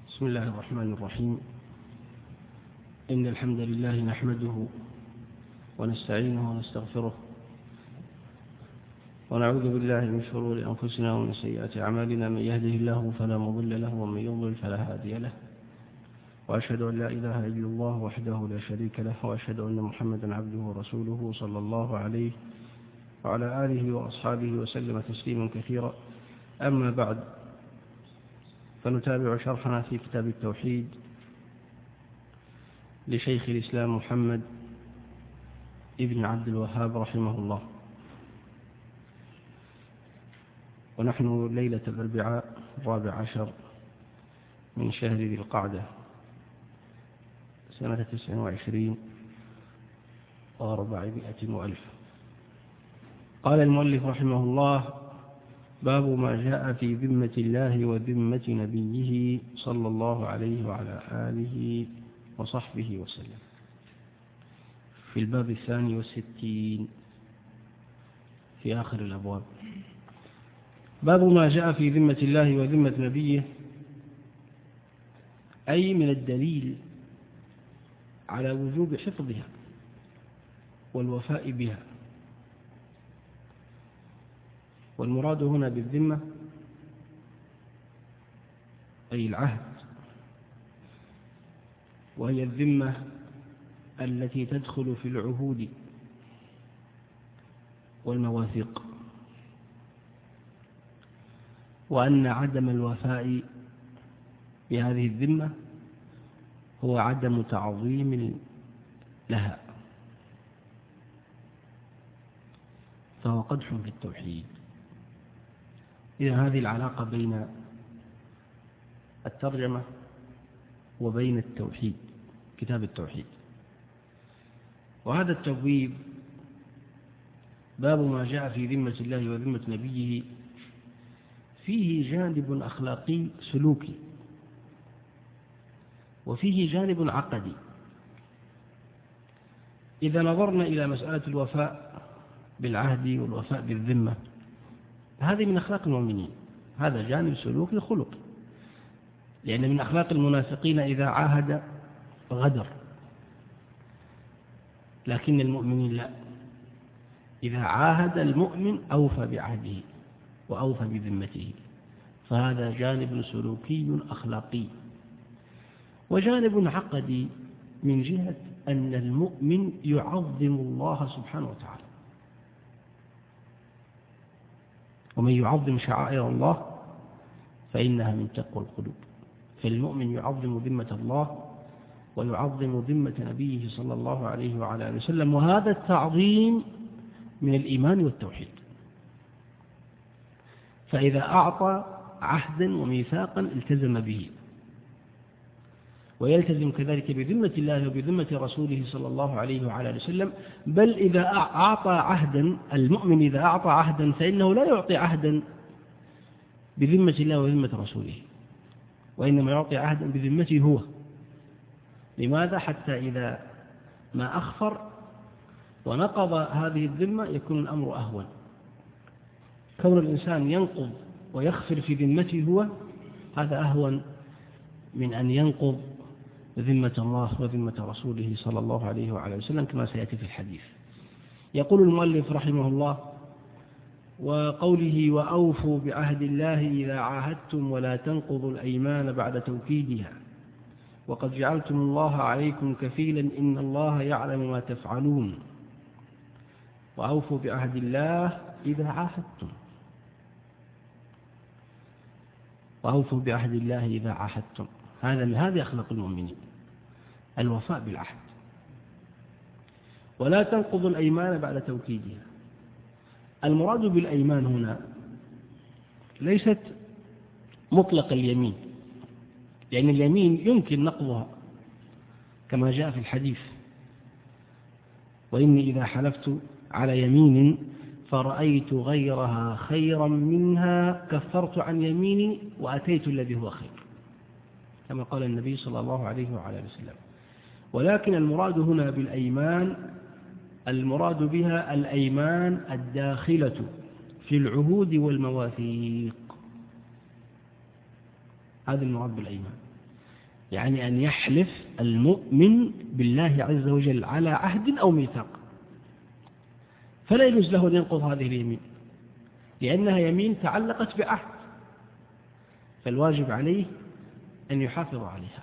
بسم الله الرحمن الرحيم. إن الحمد لله نحمده ونستعينه ونستغفره ونعوذ بالله من شرور أنفسنا ومن سيئات أعمالنا. من يهده الله فلا مضل له ومن يضلل فلا هادي له، وأشهد أن لا إله إلا الله وحده لا شريك له، وأشهد أن محمدا عبده ورسوله صلى الله عليه وعلى آله وأصحابه وسلم تسليما كثيرا. أما بعد، فنتابع شرحنا في كتاب التوحيد لشيخ الإسلام محمد ابن عبد الوهاب رحمه الله، ونحن ليلة الأربعاء 14 من شهر ذي القعدة سنة 29 و400 وألف. قال المؤلف رحمه الله: باب ما جاء في ذمة الله وذمة نبيه صلى الله عليه وعلى آله وصحبه وسلم، في الباب 62 في آخر الأبواب. باب ما جاء في ذمة الله وذمة نبيه، أي من الدليل على وجوب حفظها والوفاء بها. والمراد هنا بالذمة أي العهد، وهي الذمة التي تدخل في العهود والمواثيق، وأن عدم الوفاء بهذه الذمة هو عدم تعظيم لها، فهو قدح في التوحيد. إذا هذه العلاقة بين الترجمة وبين التوحيد، كتاب التوحيد. وهذا التبويب باب ما جاء في ذمة الله وذمة نبيه فيه جانب أخلاقي سلوكي، وفيه جانب عقدي. إذا نظرنا إلى مسألة الوفاء بالعهد والوفاء بالذمة، هذه من أخلاق المؤمنين، هذا جانب سلوكي خلقي، لأن من أخلاق المنافقين إذا عاهد غدر، لكن المؤمنين لا، إذا عاهد المؤمن أوفى بعهده وأوفى بذمته، فهذا جانب سلوكي أخلاقي. وجانب عقدي من جهة أن المؤمن يعظم الله سبحانه وتعالى، ومن يعظم شعائر الله فإنها من تقوى القلوب. فالمؤمن يعظم ذمة الله ويعظم ذمة نبيه صلى الله عليه وعلى آله وسلم، وهذا التعظيم من الإيمان والتوحيد. فإذا أعطى عهدا وميثاقا التزم به، ويلتزم كذلك بذمة الله وبذمة رسوله صلى الله عليه وعلى آله وسلم. بل إذا أعطى عهدا، المؤمن إذا أعطى عهدا فإنه لا يعطي عهدا بذمة الله وذمة رسوله، وإنما يعطي عهدا بذمته هو. لماذا؟ حتى إذا ما أخفر ونقض هذه الذمة يكون الأمر أهون. كون الإنسان ينقض ويخفر في ذمته هو، هذا أهون من أن ينقض ذمة الله وذمة رسوله صلى الله عليه وعلى وسلم، كما سيأتي في الحديث. يقول المؤلف رحمه الله: وقوله وأوفوا بعهد الله إذا عاهدتم ولا تنقضوا الأيمان بعد توكيدها وقد جعلتم الله عليكم كفيلا إن الله يعلم ما تفعلون. وأوفوا بعهد الله إذا عاهدتم، وأوفوا بعهد الله إذا عاهدتم، هذا من هذه أخلاق المؤمنين، الوفاء بالعهد. ولا تنقضوا الأيمان بعد توكيدها. المراد بالأيمان هنا ليست مطلق اليمين، لأن اليمين يمكن نقضها كما جاء في الحديث: وإني إذا حلفت على يمين فرأيت غيرها خيرا منها كفرت عن يميني وأتيت الذي هو خير، كما قال النبي صلى الله عليه وعلى وسلم. ولكن المراد هنا بالأيمان، المراد بها الأيمان الداخلة في العهود والمواثيق، هذا المراد بالأيمان. يعني أن يحلف المؤمن بالله عز وجل على عهد أو ميثاق، فلا يجوز له أن ينقض هذه اليمين لأنها يمين تعلقت بعهد، فالواجب عليه أن يحافظ عليها.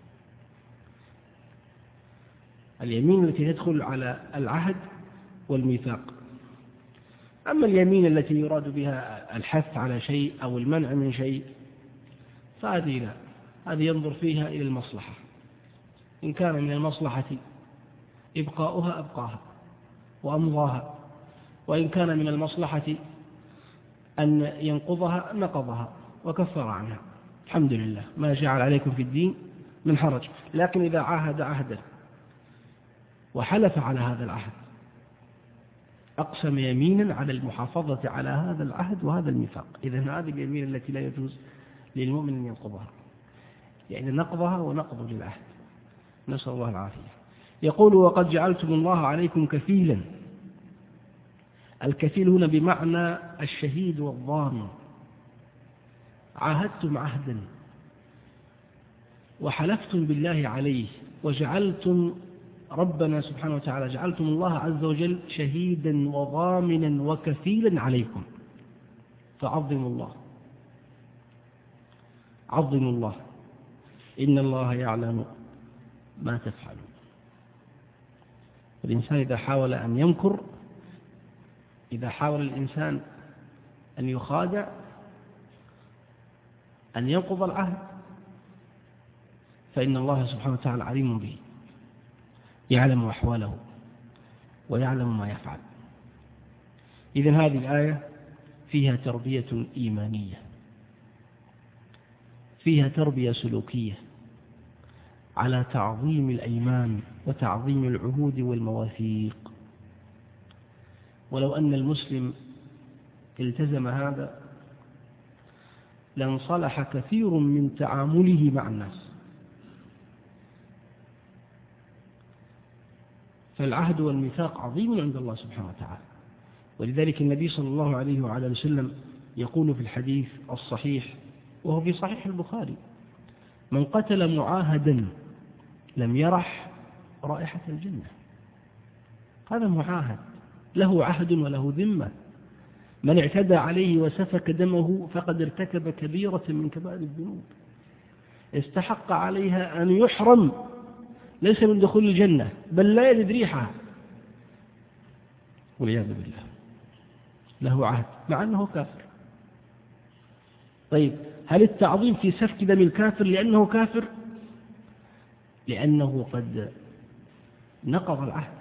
اليمين التي تدخل على العهد والميثاق. أما اليمين التي يراد بها الحث على شيء أو المنع من شيء فهذه لا، هذه ينظر فيها إلى المصلحة، إن كان من المصلحة إبقاؤها أبقاها وأمضاها، وإن كان من المصلحة أن ينقضها نقضها وكفر عنها، الحمد لله ما جعل عليكم في الدين من حرج. لكن إذا عاهد عهدا وحلف على هذا العهد، أقسم يمينا على المحافظة على هذا العهد وهذا الميثاق، إذن هذه اليمين التي لا يجوز للمؤمن أن ينقضها، يعني نقضها ونقض للعهد، نسأل الله العافية. يقول وقد جعلتم الله عليكم كفيلا. الكفيل هنا بمعنى الشهيد والضامن. عاهدتم عهدا وحلفتم بالله عليه وجعلتم ربنا سبحانه وتعالى، جعلتم الله عز وجل شهيدا وضامنا وكفيلا عليكم، فعظموا الله، عظموا الله، إن الله يعلم ما تفعلون. الإنسان إذا حاول أن يمكر، إذا حاول الإنسان أن يخادع، أن ينقض العهد، فإن الله سبحانه وتعالى عليم به، يعلم أحواله ويعلم ما يفعل. إذن هذه الآية فيها تربية إيمانية، فيها تربية سلوكية على تعظيم الأيمان وتعظيم العهود والمواثيق. ولو أن المسلم التزم هذا لانصلح كثير من تعامله مع الناس. فالعهد والميثاق عظيم عند الله سبحانه وتعالى، ولذلك النبي صلى الله عليه وعلى وسلم يقول في الحديث الصحيح وهو في صحيح البخاري: من قتل معاهدا لم يرح رائحة الجنة. هذا معاهد له عهد وله ذمة، من اعتدى عليه وسفك دمه فقد ارتكب كبيرة من كبائر الذنوب، استحق عليها أن يحرم ليس من دخول الجنة بل لا يجد ريحها والعياذ بالله. له عهد مع أنه كافر. طيب هل التعظيم في سفك دم الكافر لأنه كافر؟ لأنه قد نقض العهد،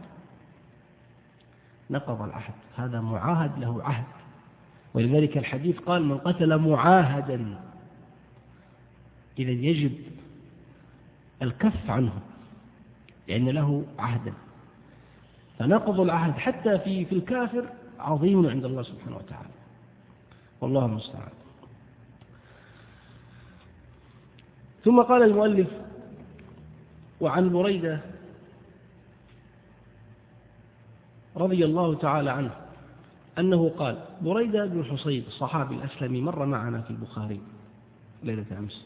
نقض العهد، هذا معاهد له عهد. ولذلك الحديث قال: من قتل معاهدا، إذا يجب الكف عنه لأن له عهدا. فنقض العهد حتى في الكافر عظيم عند الله سبحانه وتعالى، والله المستعان. ثم قال المؤلف: وعن بريدة رضي الله تعالى عنه أنه قال، بريدة بن حصيب الصحابي الأسلمي مر معنا في البخاري ليلة أمس،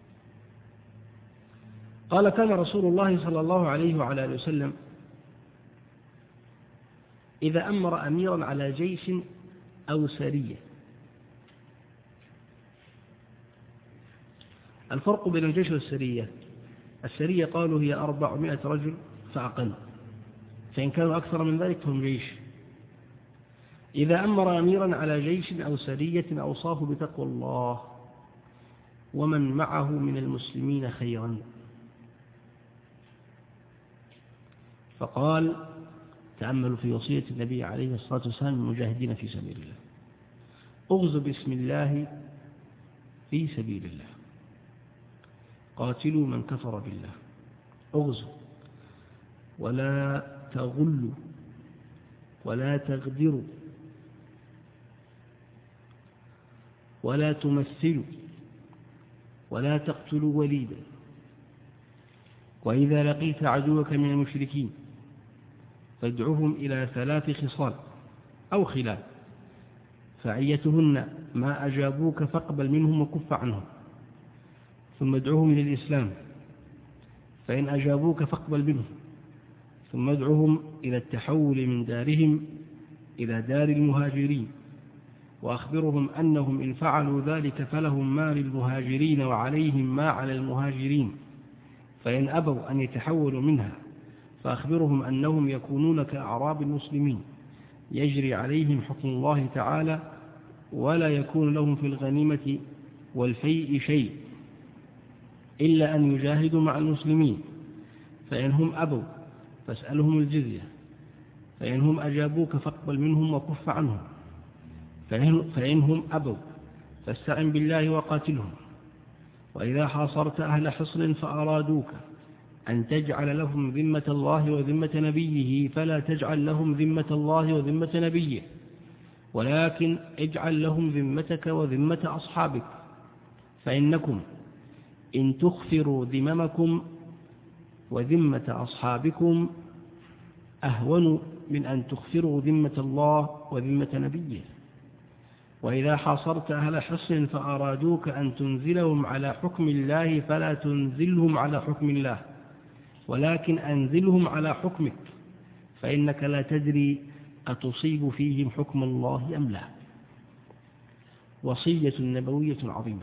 قال: كان رسول الله صلى الله عليه وعلى آله وسلم إذا أمر أميرا على جيش أو سرية. الفرق بين الجيش والسرية: السرية قالوا هي 400 رجل فأقل، فإن كانوا أكثر من ذلك فهم جيش. إذا أمر أميرا على جيش أو سرية أوصاه بتقوى الله ومن معه من المسلمين خيرا، فقال: تأملوا في وصية النبي عليه الصلاة والسلام المجاهدين في سبيل الله: اغزوا بسم الله في سبيل الله، قاتلوا من كفر بالله، اغزوا ولا تغلوا ولا تغدروا ولا تمثلوا ولا تقتلوا وليدا، وإذا لقيت عدوك من المشركين فادعوهم إلى 3 خصال أو خلال، فعيتهن ما أجابوك فاقبل منهم وكف عنهم، ثم ادعوهم إلى الإسلام فإن أجابوك فاقبل منهم، ثم ادعهم إلى التحول من دارهم إلى دار المهاجرين، وأخبرهم أنهم إن فعلوا ذلك فلهم ما للمهاجرين وعليهم ما على المهاجرين، فإن أبوا أن يتحولوا منها فأخبرهم أنهم يكونون كأعراب المسلمين يجري عليهم حكم الله تعالى، ولا يكون لهم في الغنيمة والفيء شيء إلا أن يجاهدوا مع المسلمين، فإن هم أبوا فاسألهم الجزية، فإن هم أجابوك فاقبل منهم وكف عنهم، فإن هم أبوا فاستعن بالله وقاتلهم. وإذا حاصرت أهل حصن فأرادوك أن تجعل لهم ذمة الله وذمة نبيه فلا تجعل لهم ذمة الله وذمة نبيه، ولكن اجعل لهم ذمتك وذمة أصحابك، فإنكم إن تخفروا ذممكم وذمة أصحابكم أهون من أن تخفروا ذمة الله وذمة نبيه. وإذا حاصرت أهل حصن فأرادوك أن تنزلهم على حكم الله فلا تنزلهم على حكم الله، ولكن أنزلهم على حكمك، فإنك لا تدري أتصيب فيهم حكم الله أم لا. وصية نبوية عظيمة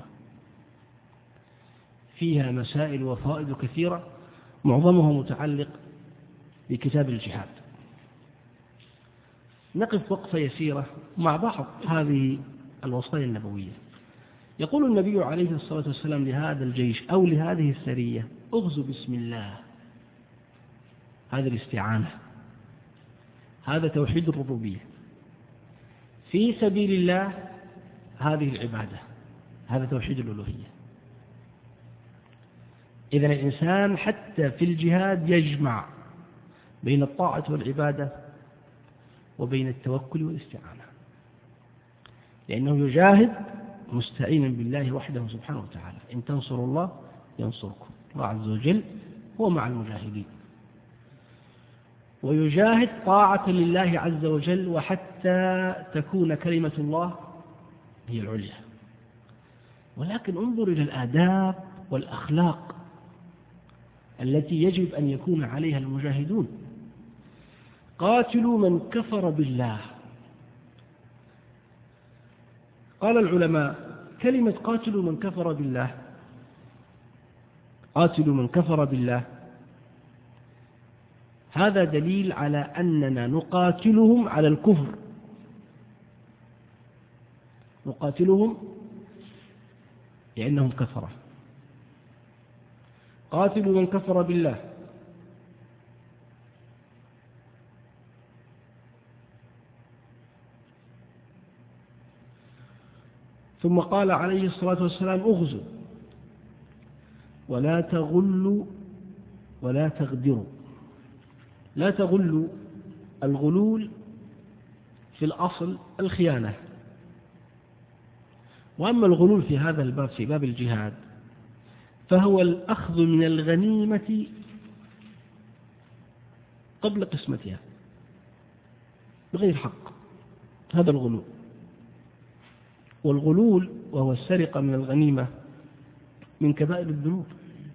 فيها مسائل وفائد كثيرة، معظمها متعلق بكتاب الجهاد. نقف وقفة يسيرة مع بعض هذه الوصايا النبوية. يقول النبي عليه الصلاة والسلام لهذا الجيش أو لهذه السرية: اغزوا بسم الله. هذا الاستعانة، هذا توحيد الربوبية. في سبيل الله هذه العبادة، هذا توحيد الألوهية. إذن الإنسان حتى في الجهاد يجمع بين الطاعة والعبادة وبين التوكل والاستعانة، لأنه يجاهد مستعينا بالله وحده سبحانه وتعالى. إن تنصروا الله ينصركم، الله عز وجل هو مع المجاهدين. ويجاهد طاعة لله عز وجل وحتى تكون كلمة الله هي العليا. ولكن انظر إلى الآداب والأخلاق التي يجب أن يكون عليها المجاهدون. قاتلوا من كفر بالله. قال العلماء: كلمة قاتلوا من كفر بالله، قاتلوا من كفر بالله، هذا دليل على أننا نقاتلهم على الكفر، نقاتلهم لأنهم كفرة. قاتلوا من كفر بالله. ثم قال عليه الصلاة والسلام: اغزوا ولا تغلوا ولا تغدروا. لا تغلوا، الغلول في الأصل الخيانة، وأما الغلول في هذا الباب، في باب الجهاد، فهو الأخذ من الغنيمة قبل قسمتها بغير حق، هذا الغلول. والغلول وهو السرقة من الغنيمة من كبائر الذنوب،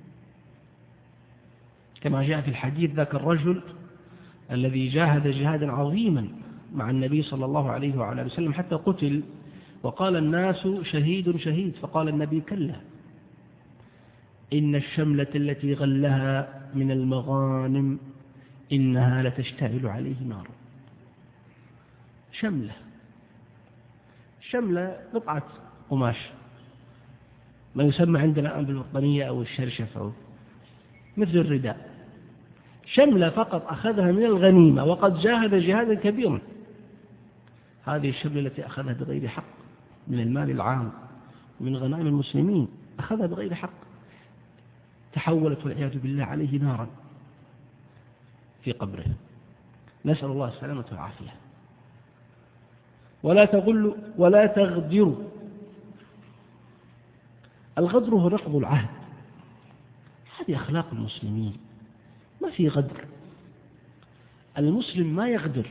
كما جاء في الحديث: ذاك الرجل الذي جاهد جهادا عظيما مع النبي صلى الله عليه وعلى وسلم حتى قتل، وقال الناس: شهيد شهيد، فقال النبي: كلا، إن الشملة التي غلها من المغانم إنها لتشتعل عليه نار. شملة قطعة قماش، ما يسمى عندنا الآن بالبطانية أو الشرشف أو مثل الرداء. شملة فقط أخذها من الغنيمة وقد جاهد جهادا كبيرا. هذه الشملة التي أخذها بغير حق من المال العام ومن غنائم المسلمين، أخذها بغير حق، تحولت والعياذ بالله عليه نارا في قبره، نسأل الله السلامة والعافية. ولا تغلوا ولا تغدروا. الغدر هو نقض العهد، هذه أخلاق المسلمين، ما في غدر، المسلم ما يغدر.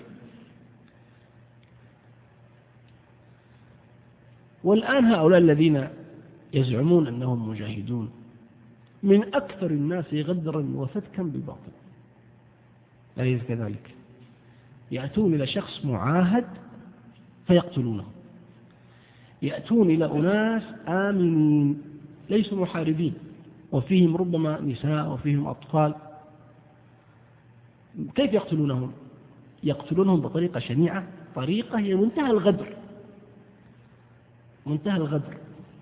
والآن هؤلاء الذين يزعمون أنهم مجاهدون من أكثر الناس غدرا وفتكا بالباطل. أليس كذلك؟ يأتون إلى شخص معاهد فيقتلونه، يأتون إلى أناس آمنين ليسوا محاربين وفيهم ربما نساء وفيهم أطفال، كيف يقتلونهم؟ يقتلونهم بطريقة شنيعة، طريقة هي منتهى الغدر، منتهى الغدر،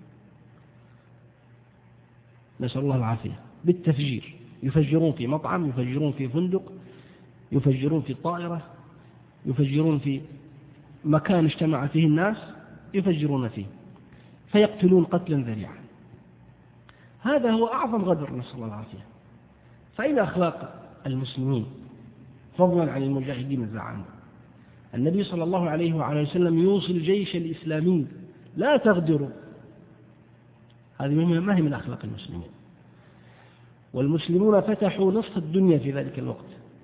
نسأل الله العافية، بالتفجير. يفجرون في مطعم، يفجرون في فندق، يفجرون في طائرة، يفجرون في مكان اجتمع فيه الناس، يفجرون فيه فيقتلون قتلا ذريعا. هذا هو أعظم غدر، نسأل الله العافية. فإن أخلاق المسلمين فضلا عن المجاهدين الزعامة، النبي صلى الله عليه وعلى وسلم يوصي الجيش الإسلامي لا تغدروا. هذه ما هي من أخلاق المسلمين. والمسلمون فتحوا نصف الدنيا في ذلك الوقت،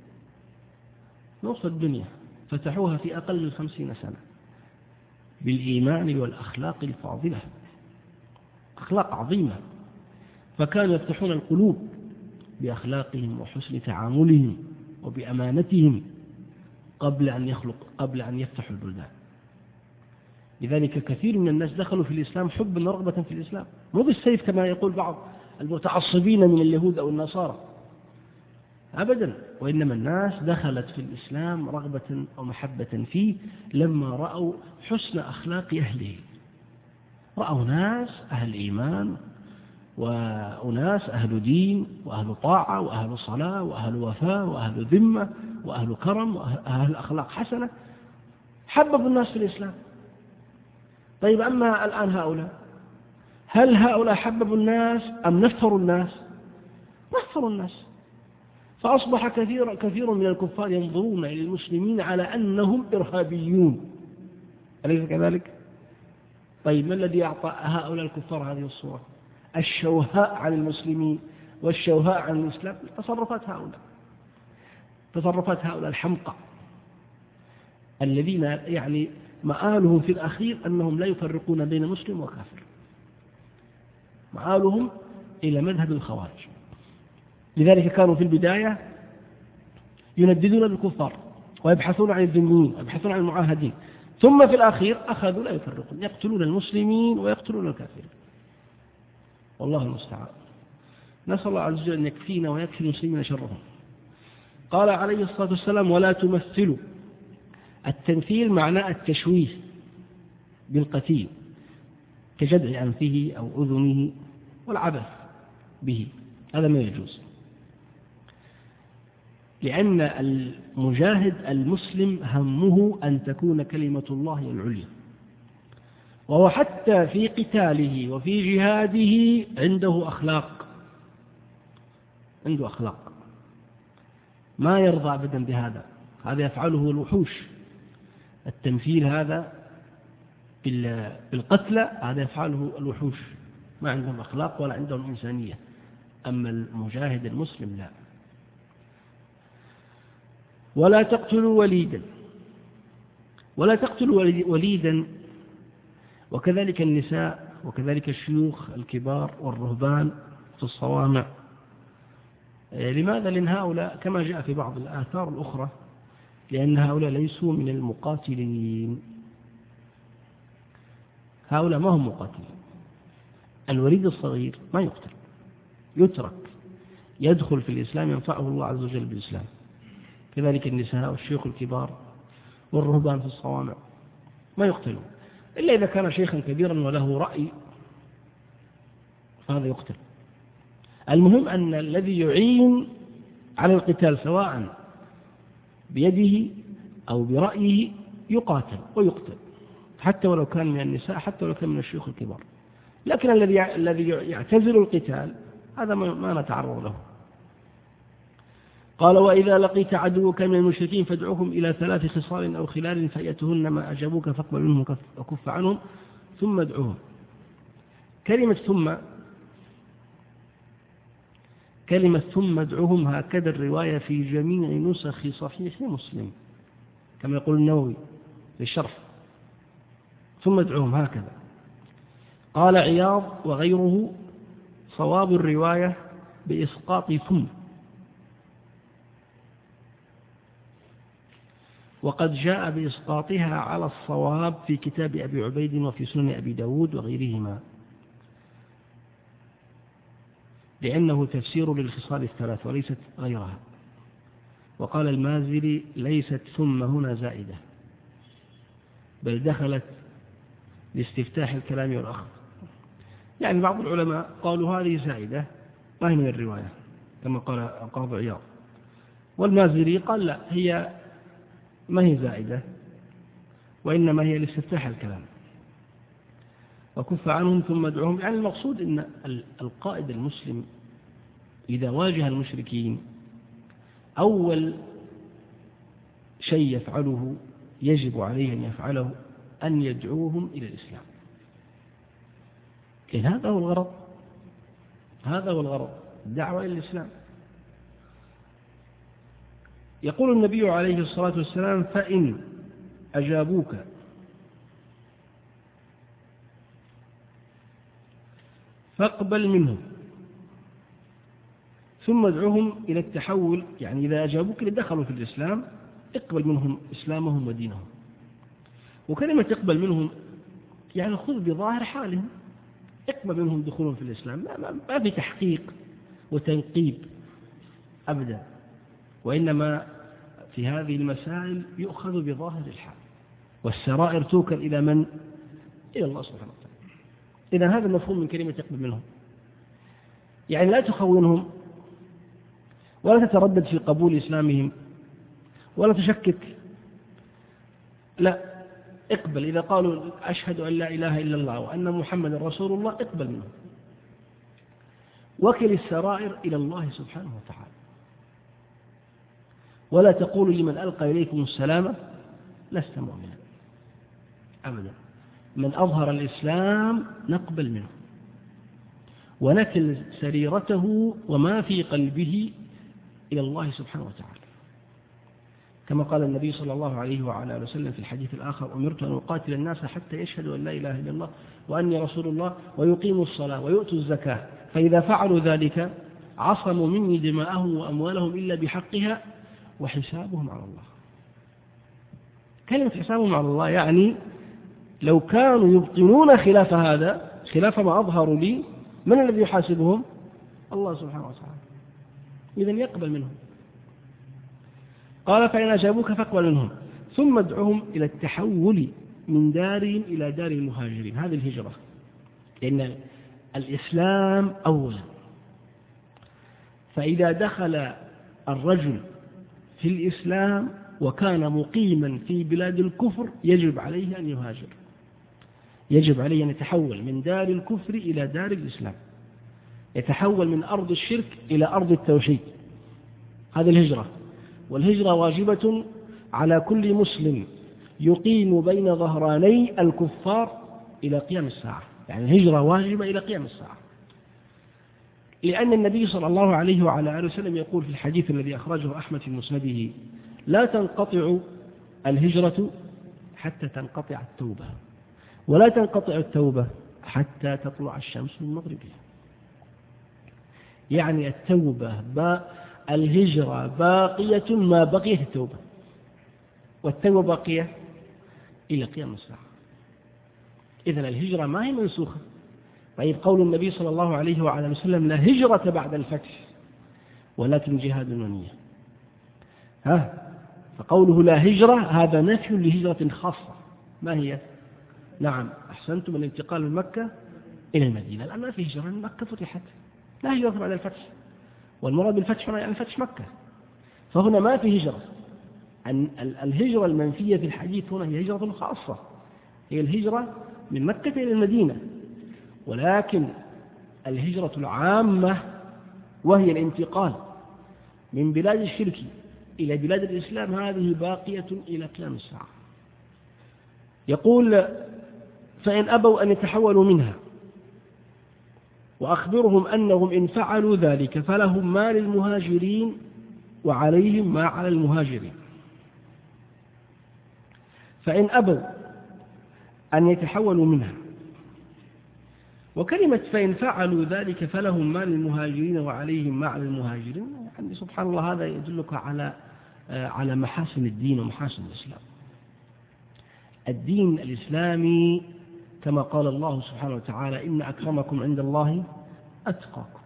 نصف الدنيا فتحوها في أقل من 50 سنة بالإيمان والأخلاق الفاضلة، أخلاق عظيمة. فكانوا يفتحون القلوب بأخلاقهم وحسن تعاملهم وبأمانتهم قبل أن يفتحوا البلدان. لذلك كثير من الناس دخلوا في الإسلام حبا ورغبة في الإسلام، مو بالسيف كما يقول بعض المتعصبين من اليهود أو النصارى، أبدا، وإنما الناس دخلت في الإسلام رغبة ومحبة فيه لما رأوا حسن أخلاق أهله. رأوا ناس أهل إيمان وأناس أهل دين وأهل طاعة وأهل صلاة وأهل وفاء وأهل ذمة وأهل كرم وأهل أخلاق حسنة، حببوا الناس في الإسلام. طيب أما الآن هؤلاء، هل هؤلاء حببوا الناس أم نفروا الناس؟ نفروا الناس، فأصبح كثير من الكفار ينظرون إلى المسلمين على أنهم إرهابيون، أليس كذلك؟ طيب ما الذي أعطى هؤلاء الكفار هذه الصورة؟ الشوهاء عن المسلمين والشوهاء عن الإسلام، تصرفات هؤلاء الحمقى الذين يعني مآلهم في الأخير أنهم لا يفرقون بين مسلم وكافر، مآلهم إلى مذهب الخوارج. لذلك كانوا في البداية ينددون بالكفار ويبحثون عن الذميين ويبحثون عن المعاهدين، ثم في الأخير أخذوا لا يفرقون، يقتلون المسلمين ويقتلون الكافرين، والله المستعان. نسأل الله عز وجل أن يكفينا ويكفي المسلمين شرهم. قال عليه الصلاة والسلام: ولا تمثلوا. التمثيل معناه التشويه بالقتيل كجدع أنفه أو أذنه والعبث به، هذا ما يجوز، لأن المجاهد المسلم همه أن تكون كلمة الله العليا، وهو حتى في قتاله وفي جهاده عنده أخلاق، عنده أخلاق ما يرضى أبدا بهذا، هذا يفعله الوحوش. التمثيل هذا بالقتلى هذا يفعله الوحوش، ما عندهم أخلاق ولا عندهم إنسانية. أما المجاهد المسلم لا. ولا تقتلوا وليدا، ولا تقتلوا وليدا، وكذلك النساء وكذلك الشيوخ الكبار والرهبان في الصوامع. لماذا؟ لأن هؤلاء كما جاء في بعض الآثار الأخرى لأن هؤلاء ليسوا من المقاتلين، هؤلاء ما هم مقاتلين. الوليد الصغير ما يقتل، يترك يدخل في الإسلام ينفعه الله عز وجل بالإسلام. كذلك النساء والشيوخ الكبار والرهبان في الصوامع ما يقتلون، إلا إذا كان شيخا كبيرا وله رأي فهذا يقتل. المهم أن الذي يعين على القتال سواء بيده أو برأيه يقاتل ويقتل، حتى ولو كان من النساء، حتى ولو كان من الشيوخ الكبار. لكن الذي يعتزل القتال هذا ما نتعرض له. قال: وإذا لقيت عدوك من المشركين فادعوهم إلى 3 خصال أو خلال فيأتهن ما أجابوك فاقبل منهم وكف عنهم ثم ادعوهم. كلمة ثم ادعوهم هكذا الرواية في جميع نسخ صحيح مسلم كما يقول النووي في الشرح، ثم ادعوهم هكذا. قال عياض وغيره: صواب الرواية بإسقاط ثم، وقد جاء بإسقاطها على الصواب في كتاب أبي عبيد وفي سنن أبي داود وغيرهما، لأنه تفسير للخصال الثلاث وليست غيرها. وقال المازري: ليست ثم هنا زائدة، بل دخلت لاستفتاح الكلام والأخذ. يعني بعض العلماء قالوا هذه زائدة ما هي من الرواية كما قال القاضي عياض، والمازري قال لا، هي ما هي زائدة وإنما هي لاستفتاح الكلام، وكف عنهم ثم ادعوهم. يعني المقصود أن القائد المسلم إذا واجه المشركين أول شيء يفعله يجب عليه أن يفعله أن يدعوهم إلى الإسلام. إن هذا هو الغرض، هذا هو الغرض، الدعوة إلى الإسلام. يقول النبي عليه الصلاة والسلام: فإن أجابوك فاقبل منهم ثم ادعوهم إلى التحول. يعني إذا أجابوك لدخلوا في الإسلام اقبل منهم إسلامهم ودينهم. وكلمة اقبل منهم يعني خذ بظاهر حالهم، اقبل منهم دخولهم في الإسلام، ما في تحقيق وتنقيب أبدا، وإنما في هذه المسائل يؤخذ بظاهر الحال، والسرائر توكل إلى من؟ إلى الله سبحانه وتعالى. إذن هذا المفهوم من كلمة اقبل منهم، يعني لا تخونهم ولا تتردد في قبول إسلامهم ولا تشكك، لا، اقبل. إذا قالوا أشهد أن لا إله إلا الله وأن محمد رسول الله اقبل منهم، وكل السرائر إلى الله سبحانه وتعالى. ولا تقولوا لمن ألقى إليكم السلام لست مؤمنا أبدا، من أظهر الإسلام نقبل منه ونكل سريرته وما في قلبه إلى الله سبحانه وتعالى، كما قال النبي صلى الله عليه وعلى آله وسلم في الحديث الآخر: أمرت أن أقاتل الناس حتى يشهدوا أن لا إله إلا الله وأني رسول الله ويقيموا الصلاة ويؤتوا الزكاة، فإذا فعلوا ذلك عصموا مني دماءهم وأموالهم إلا بحقها وحسابهم على الله. كلمة حسابهم على الله يعني لو كانوا يبطنون خلاف هذا، خلاف ما أظهروا لي، من الذي يحاسبهم؟ الله سبحانه وتعالى. إذن يقبل منهم. قال: فإن أجابوك فاقبل منهم ثم ادعوهم إلى التحول من دارهم إلى دار المهاجرين. هذه الهجرة، لأن الإسلام أولا، فإذا دخل الرجل في الإسلام وكان مقيما في بلاد الكفر يجب عليه أن يهاجر، يجب عليه أن يتحول من دار الكفر إلى دار الإسلام، يتحول من أرض الشرك إلى أرض التوحيد. هذه الهجرة، والهجرة واجبة على كل مسلم يقيم بين ظهراني الكفار إلى قيام الساعة. يعني الهجرة واجبة إلى قيام الساعة، لأن النبي صلى الله عليه وعلى آله وسلم يقول في الحديث الذي أخرجه أحمد في مسنده: لا تنقطع الهجرة حتى تنقطع التوبة، ولا تنقطع التوبة حتى تطلع الشمس من مغربها. يعني التوبة الهجرة باقية ما بقيت التوبة، والتوبة باقية إلى قيام الساعة. إذن الهجرة ما هي منسوخة. طيب قول النبي صلى الله عليه وعلى وسلم: لا هجرة بعد الفتح ولكن جهاد ونية. فقوله لا هجرة هذا نفي لهجرة خاصة. ما هي؟ نعم أحسنتم، الانتقال من مكة إلى المدينة. الآن ما في هجرة، مكة فتحت، لا هجرة بعد الفتح، والمراد بالفتح هنا يعني فتح مكة، فهنا ما في هجرة. الهجرة المنفية في الحديث هنا هي هجرة خاصة، هي الهجرة من مكة إلى المدينة. ولكن الهجرة العامة وهي الانتقال من بلاد الشرك إلى بلاد الإسلام هذه باقية إلى قيام الساعة. يقول: فإن أبوا أن يتحولوا منها وأخبرهم أنهم إن فعلوا ذلك فلهم ما للمهاجرين وعليهم ما على المهاجرين. فإن أبوا أن يتحولوا منها وكلمة فإن فعلوا ذلك فلهم ما للمهاجرين وعليهم ما على المهاجرين، يعني سبحان الله هذا يدلك على محاسن الدين ومحاسن الإسلام. الدين الإسلامي كما قال الله سبحانه وتعالى إن أكرمكم عند الله أتقاكم،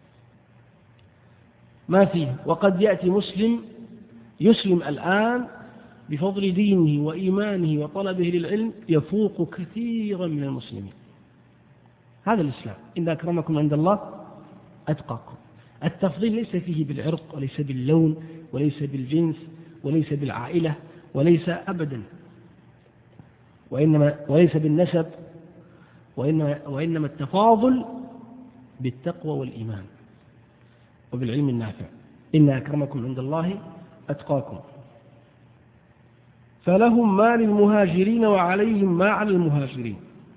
ما فيه. وقد يأتي مسلم يسلم الآن بفضل دينه وإيمانه وطلبه للعلم يفوق كثيرا من المسلمين. هذا الإسلام، إن أكرمكم عند الله أتقاكم. التفضيل ليس فيه بالعرق وليس باللون وليس بالجنس وليس بالعائلة وليس أبدا، وليس بالنسب، وإنما التفاضل بالتقوى والإيمان وبالعلم النافع. إن أكرمكم عند الله أتقاكم. فلهم ما للمهاجرين وعليهم ما على المهاجرين.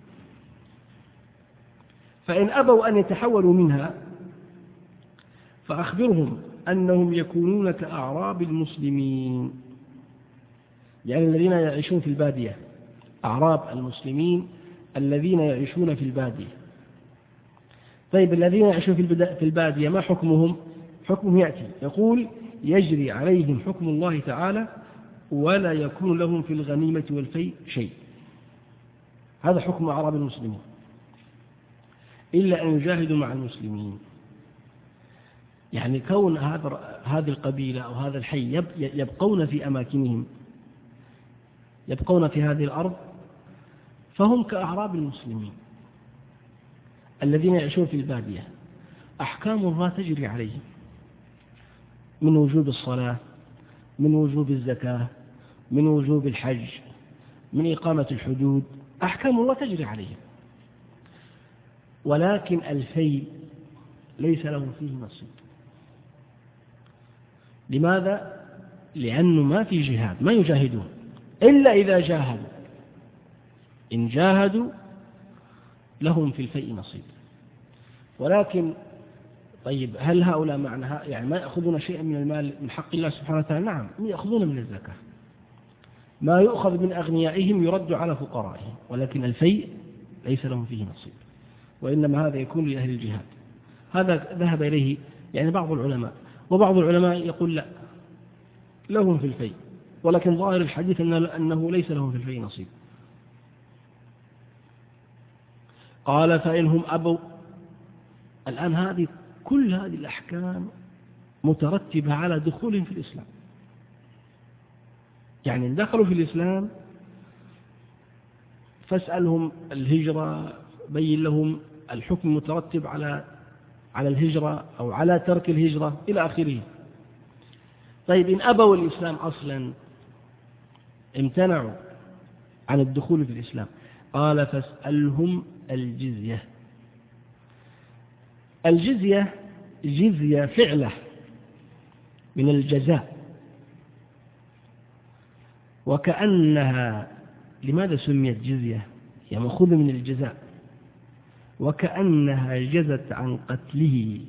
فإن أبوا أن يتحولوا منها فأخبرهم أنهم يكونون كأعراب المسلمين، يعني الذين يعيشون في البادية، أعراب المسلمين الذين يعيشون في البادية. طيب الذين يعيشون في البادية ما حكمهم؟ حكمهم يأتي يقول يجري عليهم حكم الله تعالى ولا يكون لهم في الغنيمة والفيء شيء. هذا حكم أعراب المسلمين إلا أن يجاهدوا مع المسلمين. يعني كون هذه القبيلة أو هذا الحي يبقون في أماكنهم، يبقون في هذه الأرض، فهم كأعراب المسلمين الذين يعيشون في البادية. أحكام الله تجري عليهم من وجوب الصلاة، من وجوب الزكاة، من وجوب الحج، من إقامة الحدود، أحكام الله تجري عليهم. ولكن الفيء ليس لهم فيه نصيب. لماذا؟ لأنه ما في جهاد، ما يجاهدون إلا إذا جاهدوا. إن جاهدوا لهم في الفيء نصيب. ولكن طيب هل هؤلاء معنى يعني ما يأخذون شيئا من المال من حق الله سبحانه وتعالى؟ نعم، يأخذون من الزكاة. ما يؤخذ من أغنيائهم يرد على فقرائهم، ولكن الفيء ليس لهم فيه نصيب، وإنما هذا يكون لأهل الجهاد. هذا ذهب إليه يعني بعض العلماء، وبعض العلماء يقول لا، لهم في الفيء، ولكن ظاهر الحديث أنه ليس لهم في الفيء نصيب. قال فإنهم أبوا. الآن كل هذه الأحكام مترتبة على دخولهم في الإسلام. يعني إن دخلوا في الإسلام فاسألهم الهجرة، بين لهم الحكم المترتب على الهجرة أو على ترك الهجرة إلى آخره. طيب إن أبوا الإسلام أصلا، امتنعوا عن الدخول في الإسلام، قال فاسألهم الجزية. الجزية جزية فعلة من الجزاء، وكأنها لماذا سميت جزية؟ هي مأخوذة من الجزاء، وكأنها جزت عن قتله.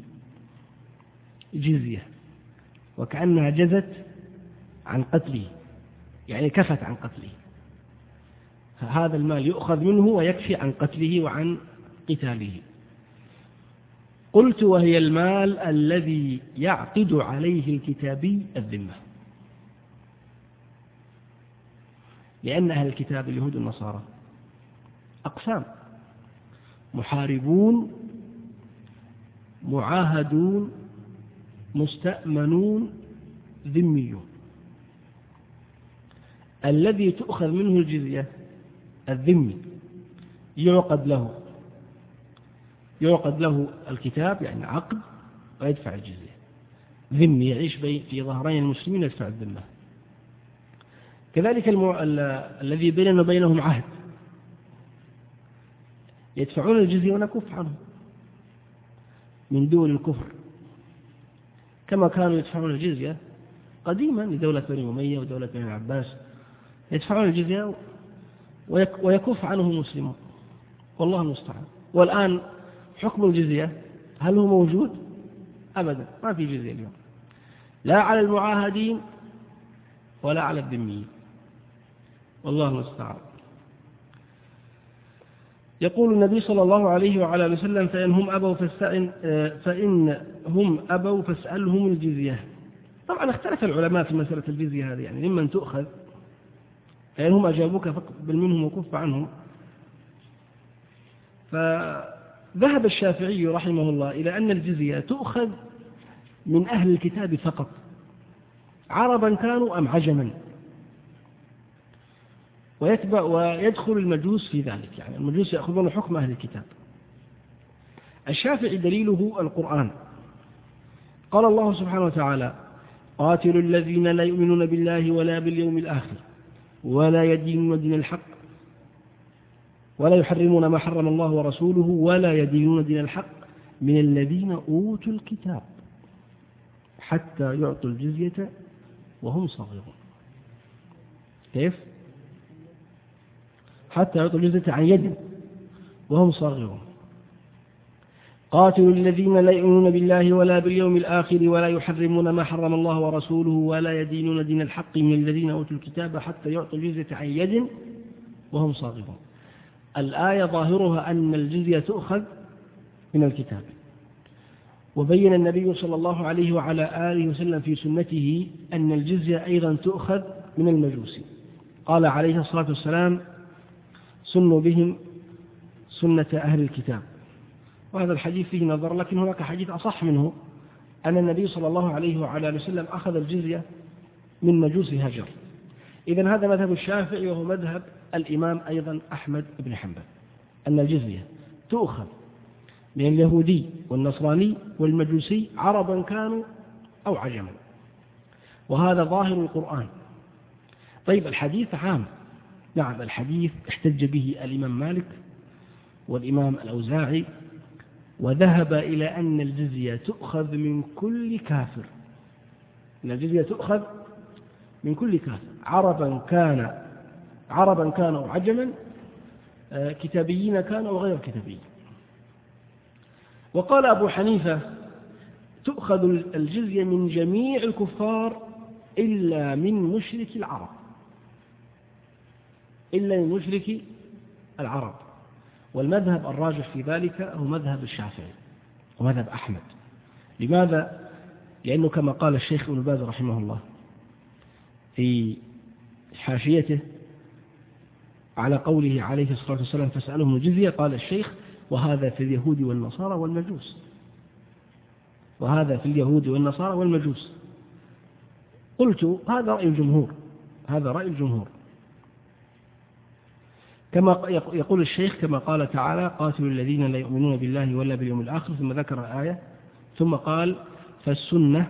جزية وكأنها جزت عن قتله، يعني كفت عن قتله. هذا المال يؤخذ منه ويكفي عن قتله وعن قتاله. قلت وهي المال الذي يعقد عليه الكتابي الذمة، لأن أهل الكتاب اليهود والنصارى أقسام: محاربون، معاهدون، مستأمنون، ذميون. الذي تؤخذ منه الجزية الذمي يعقد له الكتاب، يعني عقد، ويدفع الجزية. ذمي يعيش في ظهرين المسلمين يدفع الذمة. كذلك الذي بيننا وبينهم عهد يدفعون الجزية ونكف عنه من دول الكفر، كما كانوا يدفعون الجزية قديما لدولة بني أمية ودولة بني العباس، يدفعون الجزية ويكف عنه المسلمون، والله المستعان. والآن حكم الجزية هل هو موجود؟ أبدا، ما في جزية اليوم، لا على المعاهدين ولا على الذميين، والله المستعان. يقول النبي صلى الله عليه وعلى آله وسلم: فإنهم أبوا فاسألهم الجزية. طبعا اختلف العلماء في مسألة الجزية هذه، يعني ممن تؤخذ، فإنهم أجابوك فاقبل منهم وكف عنهم. فذهب الشافعي رحمه الله إلى أن الجزية تؤخذ من أهل الكتاب فقط، عربا كانوا أم عجما، ويدخل المجوس في ذلك، يعني المجوس يأخذون حكم أهل الكتاب. الشافعي دليله القرآن، قال الله سبحانه وتعالى: قاتلوا الذين لا يؤمنون بالله ولا باليوم الآخر ولا يدينون دين الحق ولا يحرمون ما حرم الله ورسوله ولا يدينون دين الحق من الذين أوتوا الكتاب حتى يعطوا الجزية وهم صاغرون. كيف؟ حتى يعطوا الجزية عن يد وهم صاغرون. قاتلوا الذين لا يؤمنون بالله ولا باليوم الآخر ولا يحرمون ما حرم الله ورسوله ولا يدينون دين الحق من الذين أوتوا الكتاب حتى يعطوا الجزية عن يد وهم صاغرون. الآية ظاهرها أن الجزية تؤخذ من الكتاب، وبين النبي صلى الله عليه وعلى آله وسلم في سنته أن الجزية أيضا تؤخذ من المجوس. قال عليه الصلاة والسلام: سنوا بهم سنة أهل الكتاب. وهذا الحديث فيه نظر، لكن هناك حديث أصح منه، أن النبي صلى الله عليه وعلى آله وسلم أخذ الجزية من مجوس هجر. إذن هذا مذهب الشافعي، وهو مذهب الإمام أيضا أحمد بن حنبل، أن الجزية تؤخذ من اليهودي والنصراني والمجوسي، عربا كانوا أو عجما، وهذا ظاهر القرآن. طيب الحديث عام، نعم الحديث احتج به الإمام مالك والإمام الأوزاعي، وذهب إلى أن الجزية تؤخذ من كل كافر، أن الجزية تؤخذ من كل كافر، عربا كان أو عجما، كتابيين كانوا أو غير كتابيين. وقال أبو حنيفة: تؤخذ الجزية من جميع الكفار إلا من مشرك العرب، إلا من مشرك العرب. والمذهب الراجح في ذلك هو مذهب الشافعي ومذهب أحمد. لماذا؟ لأنه كما قال الشيخ ابن باز رحمه الله في حاشيته على قوله عليه الصلاة والسلام: فاسألهم الجزية، قال الشيخ: وهذا في اليهود والنصارى والمجوس، وهذا في اليهود والنصارى والمجوس. قلت: هذا رأي الجمهور، هذا رأي الجمهور. كما يقول الشيخ كما قال تعالى: قاتلوا الذين لا يؤمنون بالله ولا باليوم الآخر، ثم ذكر الآية، ثم قال: فالسنة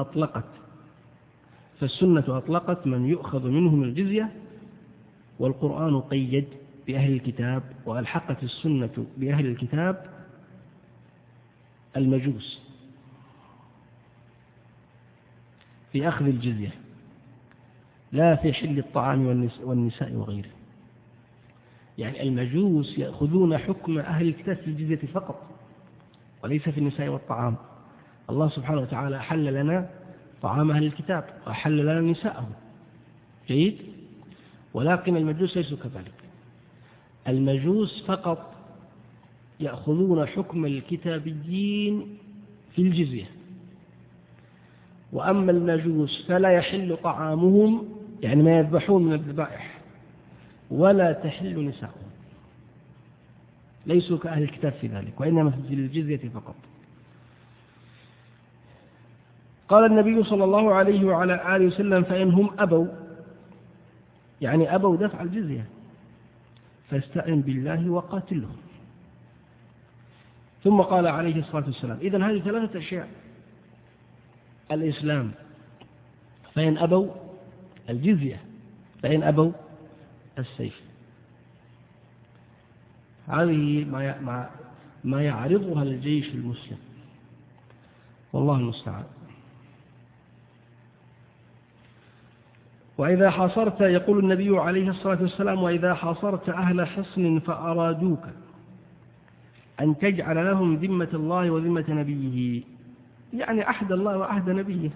أطلقت من يؤخذ منهم الجزية، والقرآن قيد بأهل الكتاب، وألحقت السنة بأهل الكتاب المجوس في أخذ الجزية، لا في حل الطعام والنساء وغيره. يعني المجوس يأخذون حكم أهل الكتاب في الجزية فقط، وليس في النساء والطعام. الله سبحانه وتعالى أحل لنا طعام أهل الكتاب وأحل لنا نساءهم، جيد، ولكن المجوس ليسوا كذلك. المجوس فقط يأخذون حكم الكتابيين في الجزية، وأما المجوس فلا يحل طعامهم، يعني ما يذبحون من الذبائح، ولا تحل نساءهم، ليسوا كأهل الكتاب في ذلك، وإنما في الجزية فقط. قال النبي صلى الله عليه وعلى آله وسلم: فإنهم أبوا، يعني أبوا دفع الجزية، فاستعن بالله وقاتلهم. ثم قال عليه الصلاة والسلام: إذن هذه ثلاثة أشياء: الإسلام، فإن أبوا الجزية، فإن أبوا السيف. هذه ما يعرضها الجيش المسلم، والله المستعان. وإذا حاصرت، يقول النبي عليه الصلاة والسلام: وإذا حاصرت أهل حصن فأرادوك أن تجعل لهم ذمة الله وذمة نبيه، يعني عهد الله وعهد نبيه،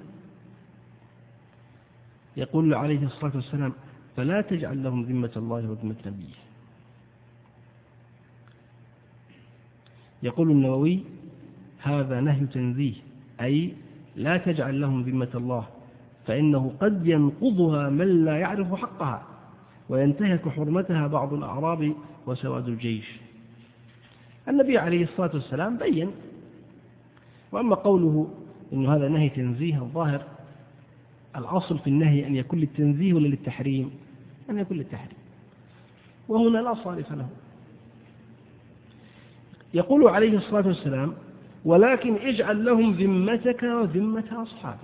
يقول عليه الصلاة والسلام: فلا تجعل لهم ذمة الله وذمة نبيه. يقول النووي: هذا نهي تنزيه، أي لا تجعل لهم ذمة الله، فإنه قد ينقضها من لا يعرف حقها وينتهك حرمتها بعض الأعراب وسواد الجيش. النبي عليه الصلاة والسلام بين. وأما قوله إن هذا نهي تنزيه، الظاهر الأصل في النهي أن يكون للتنزيه ولا للتحريم؟ أن يكون للتحريم، وهنا لا صارف له. يقول عليه الصلاة والسلام: ولكن اجعل لهم ذمتك وذمة أصحابك.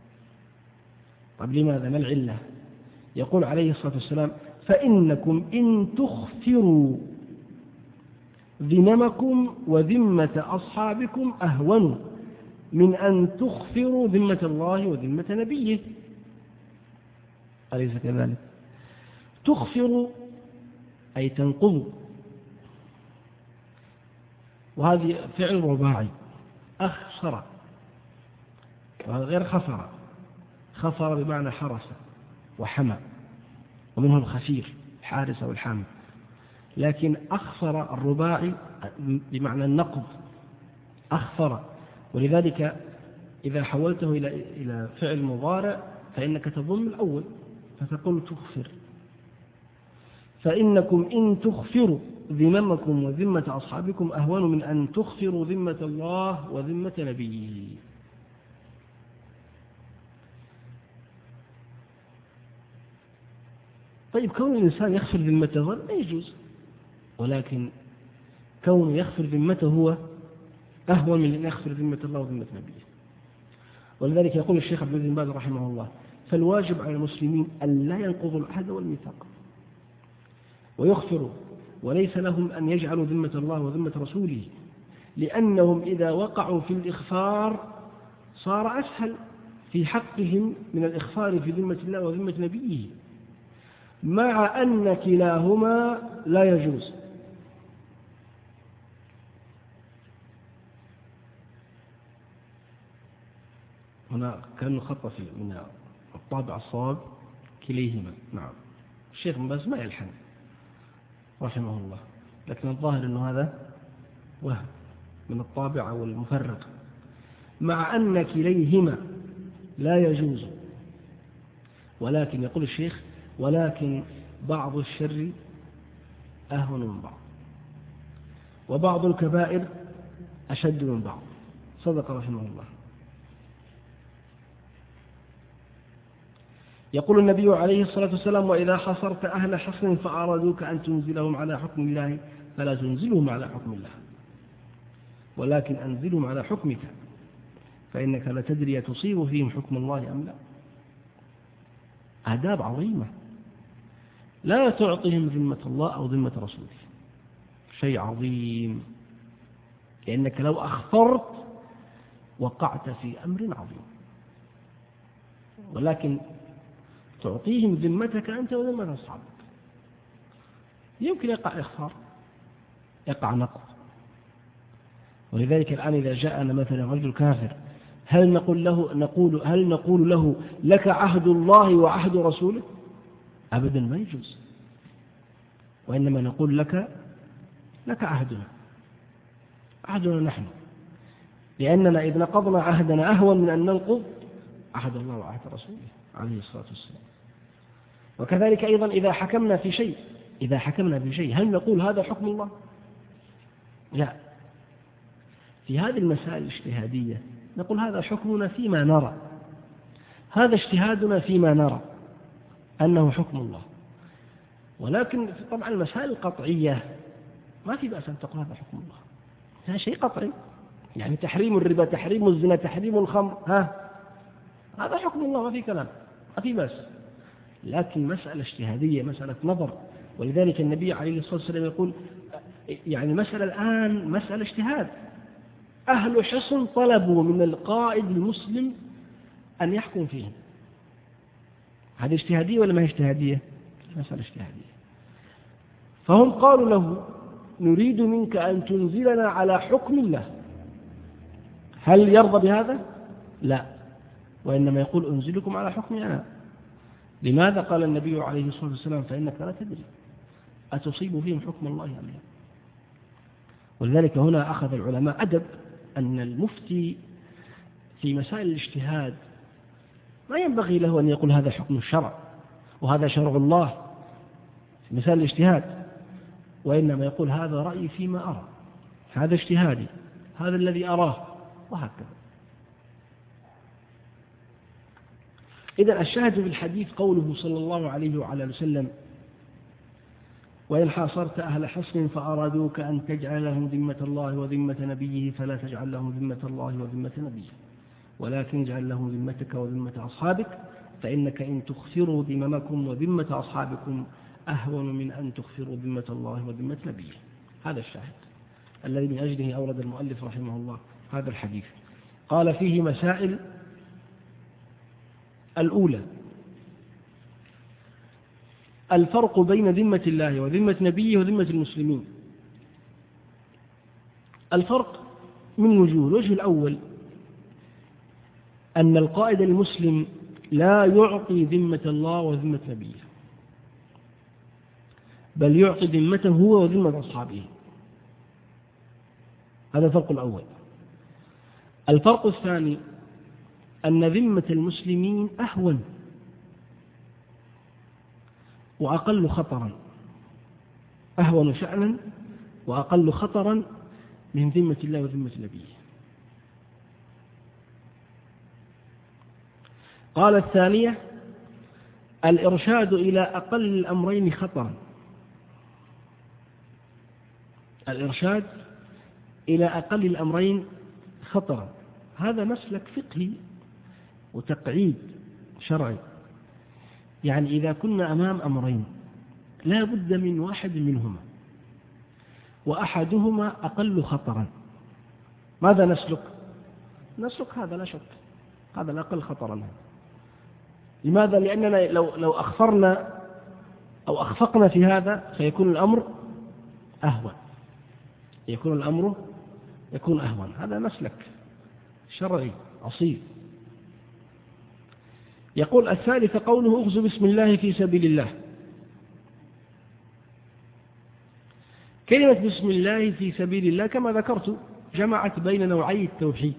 طب لماذا؟ ما العلة؟ يقول عليه الصلاة والسلام: فإنكم إن تخفروا ذممكم وذمة أصحابكم أهون من أن تخفروا ذمة الله وذمة نبيه. أليس كذلك؟ تخفر أي تنقض، وهذه فعل رباعي، أخسر، وهذا غير خفر. خفر بمعنى حرس وحمى، ومنه الخفير الحارس والحامي. لكن أخفر الرباعي بمعنى النقض، أخفر. ولذلك إذا حولته إلى فعل مضارع فإنك تضم الأول فتقول تخفر. فإنكم إن تخفروا ذممكم وذمة أصحابكم أهون من أن تخفروا ذمة الله وذمة نبيه. طيب، كون الإنسان يخفر ذمته ما يجوز، ولكن كون يخفر ذمته هو أهون من أن يخفر ذمة الله وذمة نبيه. ولذلك يقول الشيخ عبد العزيز بن باز رحمه الله: فالواجب على المسلمين أن لا ينقضوا العهد والميثاق ويخفروا، وليس لهم أن يجعلوا ذمة الله وذمة رسوله، لأنهم إذا وقعوا في الإخفار صار أسهل في حقهم من الإخفار في ذمة الله وذمة نبيه، مع أن كلاهما لا يجوز. هنا كان خط من الطابع الصواب كليهما. نعم، الشيخ بن باز ما يلحن رحمه الله، لكن الظاهر أنه هذا وهم من الطابع والمفرق، مع أن كليهما لا يجوز. ولكن يقول الشيخ: ولكن بعض الشر أهون من بعض، وبعض الكبائر أشد من بعض. صدق رحمه الله. يقول النبي عليه الصلاة والسلام: وإذا حصرت أهل حصن فأرادوك أن تنزلهم على حكم الله فلا تنزلهم على حكم الله، ولكن أنزلهم على حكمك، فإنك لا تدري تصيب فيهم حكم الله أم لا. آداب عظيمة، لا تعطيهم ذمة الله أو ذمة رسوله، شيء عظيم، لأنك لو أخفرت وقعت في أمر عظيم. ولكن تعطيهم ذمتك أنت وذمة أصحابك، يمكن يقع إخفار، يقع نقض. ولذلك الآن إذا جاءنا مثلا رجل كافر، هل نقول له لك عهد الله وعهد رسوله؟ أبدا، ما يجوز. وإنما نقول لك عهدنا نحن، لأننا إذ نقضنا عهدنا أهون من أن ننقض عهد الله وعهد رسوله عليه الصلاة والسلام. وكذلك أيضا إذا حكمنا في شيء هل نقول هذا حكم الله؟ لا. في هذه المسائل الاجتهادية نقول هذا حكمنا فيما نرى، هذا اجتهادنا فيما نرى أنه حكم الله. ولكن طبعا المسائل القطعية ما في بأس أن تقول هذا حكم الله، هذا شيء قطعي، يعني تحريم الربا، تحريم الزنا، تحريم الخمر، هذا حكم الله، ما في كلام، ما في بأس. لكن مسألة اجتهادية، مسألة نظر. ولذلك النبي عليه الصلاة والسلام يقول يعني مسألة الآن مسألة اجتهاد، أهل حصن طلبوا من القائد المسلم أن يحكم فيهم. هذه اجتهادية ولا ما هي اجتهادية؟ مسألة اجتهادية. فهم قالوا له: نريد منك أن تنزلنا على حكم الله. هل يرضى بهذا؟ لا، وإنما يقول: أنزلكم على حكمي أنا. لماذا؟ قال النبي عليه الصلاة والسلام: فإنك لا تدري أتصيب فيهم حكم الله أم لا. ولذلك هنا أخذ العلماء أدب أن المفتي في مسائل الاجتهاد ما ينبغي له أن يقول هذا حكم الشرع وهذا شرع الله في مسائل الاجتهاد، وإنما يقول هذا رأيي فيما أرى، هذا اجتهادي، هذا الذي أراه، وهكذا. إذا الشاهد في الحديث قوله صلى الله عليه وعلى وسلم: وإن حاصرت أهل حصن فأرادوك أن تجعل لهم ذمة الله وذمة نبيه فلا تجعل لهم ذمة الله وذمة نبيه، ولكن اجعل لهم ذمتك وذمة أصحابك، فإنك إن تخسروا ذممكم وذمة أصحابكم أهون من أن تخسروا ذمة الله وذمة نبيه. هذا الشاهد الذي من أجله أورد المؤلف رحمه الله هذا الحديث. قال فيه مسائل: الأولى الفرق بين ذمة الله وذمة نبيه وذمة المسلمين. الفرق من وجوه: الوجه الأول أن القائد المسلم لا يعطي ذمة الله وذمة نبيه، بل يعطي ذمته هو وذمة أصحابه. هذا الفرق الأول. الفرق الثاني أن ذمة المسلمين أهون وأقل خطرا، أهون شأنا وأقل خطرا من ذمة الله وذمة نبيه. قال الثانية: الإرشاد إلى أقل الأمرين خطرا. الإرشاد إلى أقل الأمرين خطرا، هذا مسلك فقهي وتقعيد شرعي. يعني إذا كنا أمام أمرين لا بد من واحد منهما وأحدهما أقل خطرا، ماذا نسلك؟ نسلك هذا لا شك، هذا الأقل خطرا. لماذا؟ لأننا لو أخفرنا أو أخفقنا في هذا فيكون الأمر أهون، يكون أهون. هذا مسلك شرعي أصيل. يقول الثالث قوله: اغزو بسم الله في سبيل الله. كلمة بسم الله في سبيل الله كما ذكرت جمعت بين نوعي التوحيد: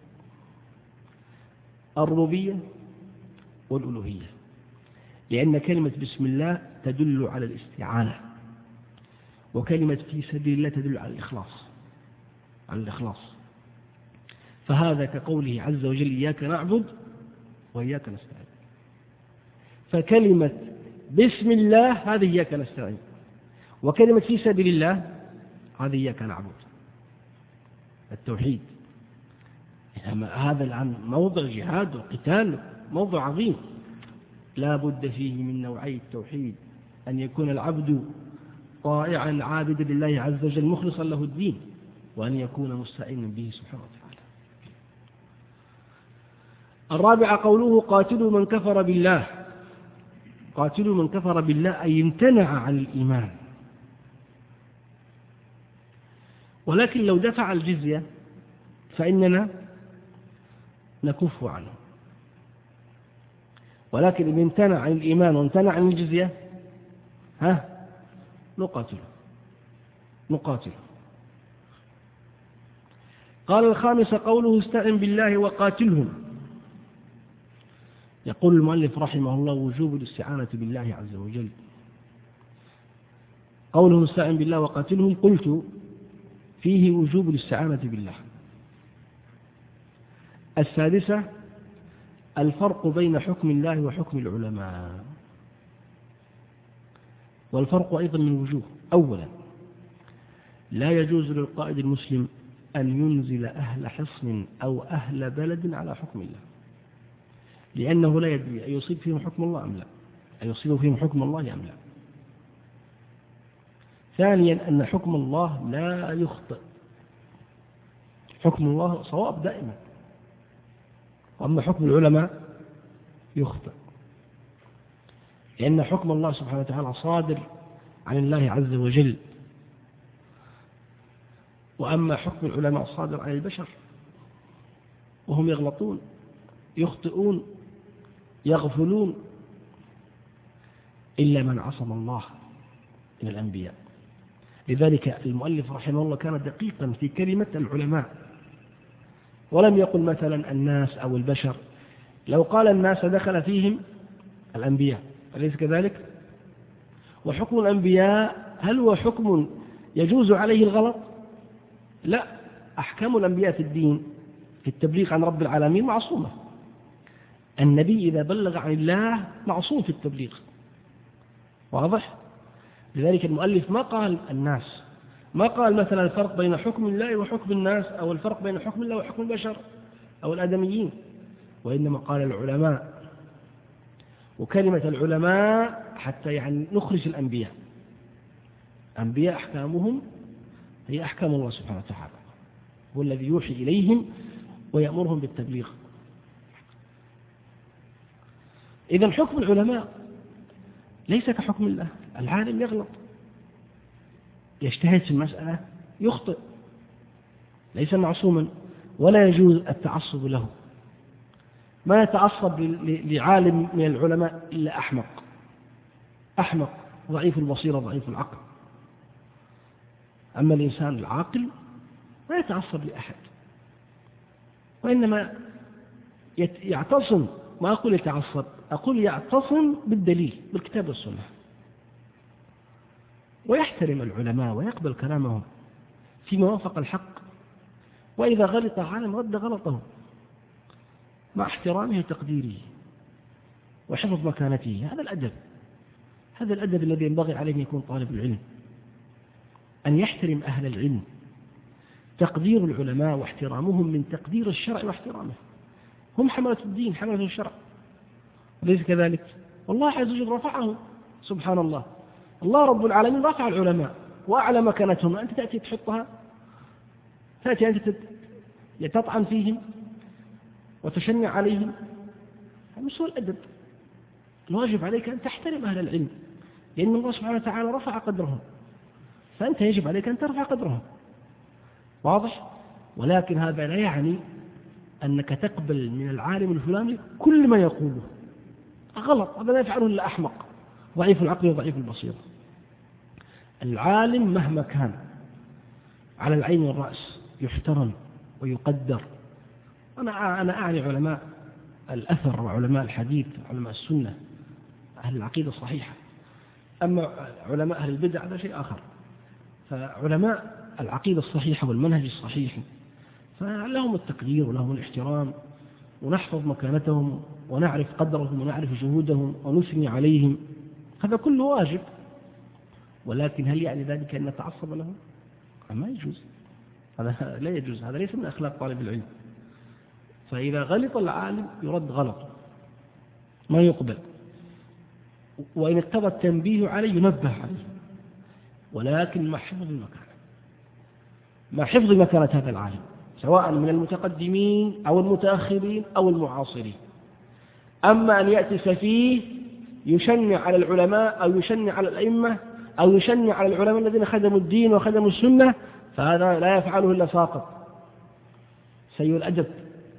الربوبية والألوهية، لأن كلمة بسم الله تدل على الاستعانة، وكلمة في سبيل الله تدل على الإخلاص. فهذا كقوله عز وجل: إياك نعبد وإياك نستعين. فكلمة بسم الله هذه إياك نستعين، وكلمة في سبيل الله هذه إياك نعبد، التوحيد. هذا الآن موضع جهاد وقتال، موضع عظيم لا بد فيه من نوعي التوحيد: أن يكون العبد طائعا عابدا لله عز وجل مخلصا له الدين، وأن يكون مستعينا به سبحانه وتعالى. الرابع قوله: قاتلوا من كفر بالله. قاتلوا من كفر بالله أي امتنع عن الإيمان، ولكن لو دفع الجزية فإننا نكف عنه، ولكن إذا امتنع عن الإيمان وامتنع عن الجزية نقاتله. قال الخامس قوله: استعن بالله وقاتلهم. يقول المؤلف رحمه الله: وجوب الاستعانة بالله عز وجل. قوله استعن بالله وقاتلهم، قلت فيه وجوب الاستعانة بالله. السادسة الفرق بين حكم الله وحكم العلماء، والفرق أيضا من وجوه. أولا، لا يجوز للقائد المسلم أن ينزل أهل حصن أو أهل بلد على حكم الله، لأنه لا يدري أيصيب فيهم حكم الله أم لا، أيصيب فيهم حكم الله أم لا. ثانيا، أن حكم الله لا يخطئ، حكم الله صواب دائما، وأما حكم العلماء يخطئ، لأن حكم الله سبحانه وتعالى صادر عن الله عز وجل، وأما حكم العلماء صادر عن البشر، وهم يغلطون يخطئون يغفلون، إلا من عصم الله من الأنبياء. لذلك المؤلف رحمه الله كان دقيقا في كلمة العلماء، ولم يقل مثلا الناس أو البشر. لو قال الناس دخل فيهم الأنبياء، أليس كذلك؟ وحكم الأنبياء هل هو حكم يجوز عليه الغلط؟ لا، أحكام الأنبياء في الدين في التبليغ عن رب العالمين معصومة. النبي إذا بلغ عن الله معصوم في التبليغ، واضح؟ لذلك المؤلف ما قال الناس، ما قال مثلا الفرق بين حكم الله وحكم الناس، أو الفرق بين حكم الله وحكم البشر أو الآدميين، وإنما قال العلماء. وكلمة العلماء حتى يعني نخرج الأنبياء، أنبياء أحكامهم هي أحكام الله سبحانه وتعالى، هو الذي يوحي إليهم ويأمرهم بالتبليغ. إذن حكم العلماء ليس كحكم الله. العالم يغلط، يجتهد في المسألة، يخطئ، ليس معصوما، ولا يجوز التعصب له. ما يتعصب لعالم من العلماء إلا أحمق ضعيف البصيرة ضعيف العقل. أما الإنسان العاقل ما يتعصب لأحد، وإنما يعتصم. ما أقول يتعصب، أقول يعتصم بالدليل بالكتاب والسنة، ويحترم العلماء ويقبل كلامهم فيما وافق الحق، وإذا غلط عالم رد غلطه مع احترامه وتقديره وحفظ مكانته. هذا الأدب، هذا الأدب الذي ينبغي عليه أن يكون طالب العلم، أن يحترم أهل العلم. تقدير العلماء واحترامهم من تقدير الشرع واحترامه. هم حملة الدين، حملة الشرع، وليس كذلك؟ والله عز وجل رفعهم سبحان الله. الله رب العالمين رفع العلماء وأعلى مكانتهم، أنت تأتي تحطها، تأتي أنت تطعن فيهم وتشنع عليهم. هذا سوء الأدب. الواجب عليك أن تحترم أهل العلم، لأن الله سبحانه وتعالى رفع قدرهم، فأنت يجب عليك أن ترفع قدرهم، واضح؟ ولكن هذا لا يعني أنك تقبل من العالم الفلاني كل ما يقوله، غلط. هذا لا يفعله إلا أحمق ضعيف العقل وضعيف البصيرة. العالم مهما كان على العين والرأس يحترم ويقدر. أنا أعني علماء الأثر وعلماء الحديث علماء السنة أهل العقيدة الصحيحة. أما علماء أهل البدع هذا شيء آخر. فعلماء العقيدة الصحيحة والمنهج الصحيح فلهم التقدير ولهم الاحترام، ونحفظ مكانتهم ونعرف قدرهم ونعرف جهودهم ونثني عليهم، هذا كله واجب. ولكن هل يعني ذلك أن نتعصب لهم؟ ما يجوز، هذا لا يجوز، هذا ليس من أخلاق طالب العلم. فإذا غلط العالم يرد غلط، ما يقبل، وإن اقتضى التنبيه عليه ينبه عليه، ولكن مع حفظ المكانة، مع حفظ مكانة هذا العالم، سواء من المتقدمين أو المتأخرين أو المعاصرين. أما أن يأتي سفيه يشنع على العلماء أو يشنع على الأئمة أو يشنع على العلماء الذين خدموا الدين وخدموا السنة، فهذا لا يفعله إلا ساقط سيء الأدب.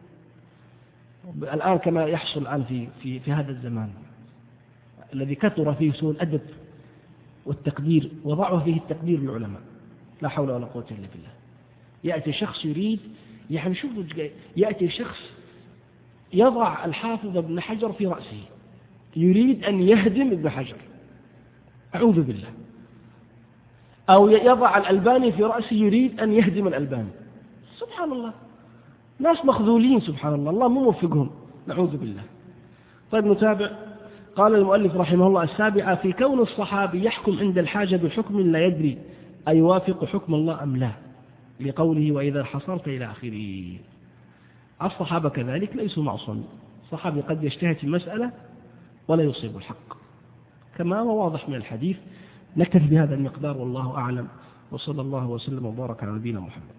الآن كما يحصل الآن في هذا الزمان الذي كثر فيه سوء الأدب والتقدير، وضعه فيه التقدير للعلماء، لا حول ولا قوة إلا بالله. يأتي شخص يريد، يعني شوف، يأتي شخص يضع الحافظ ابن حجر في رأسه، يريد أن يهدم ابن حجر، أعوذ بالله. أو يضع الألباني في رأسه يريد أن يهدم الألباني، سبحان الله. ناس مخذولين سبحان الله، الله مو موفقهم، نعوذ بالله. طيب نتابع. قال المؤلف رحمه الله: السابعة في كون الصحابي يحكم عند الحاجة بحكم لا يدري أيوافق حكم الله أم لا، لقوله: وإذا حصرت إلى آخره. الصحابة كذلك ليسوا معصومين، الصحابي قد يجتهد في المسألة ولا يصيب الحق كما هو واضح من الحديث. نكتفي بهذا المقدار والله أعلم، وصلى الله وسلم وبارك على نبينا محمد.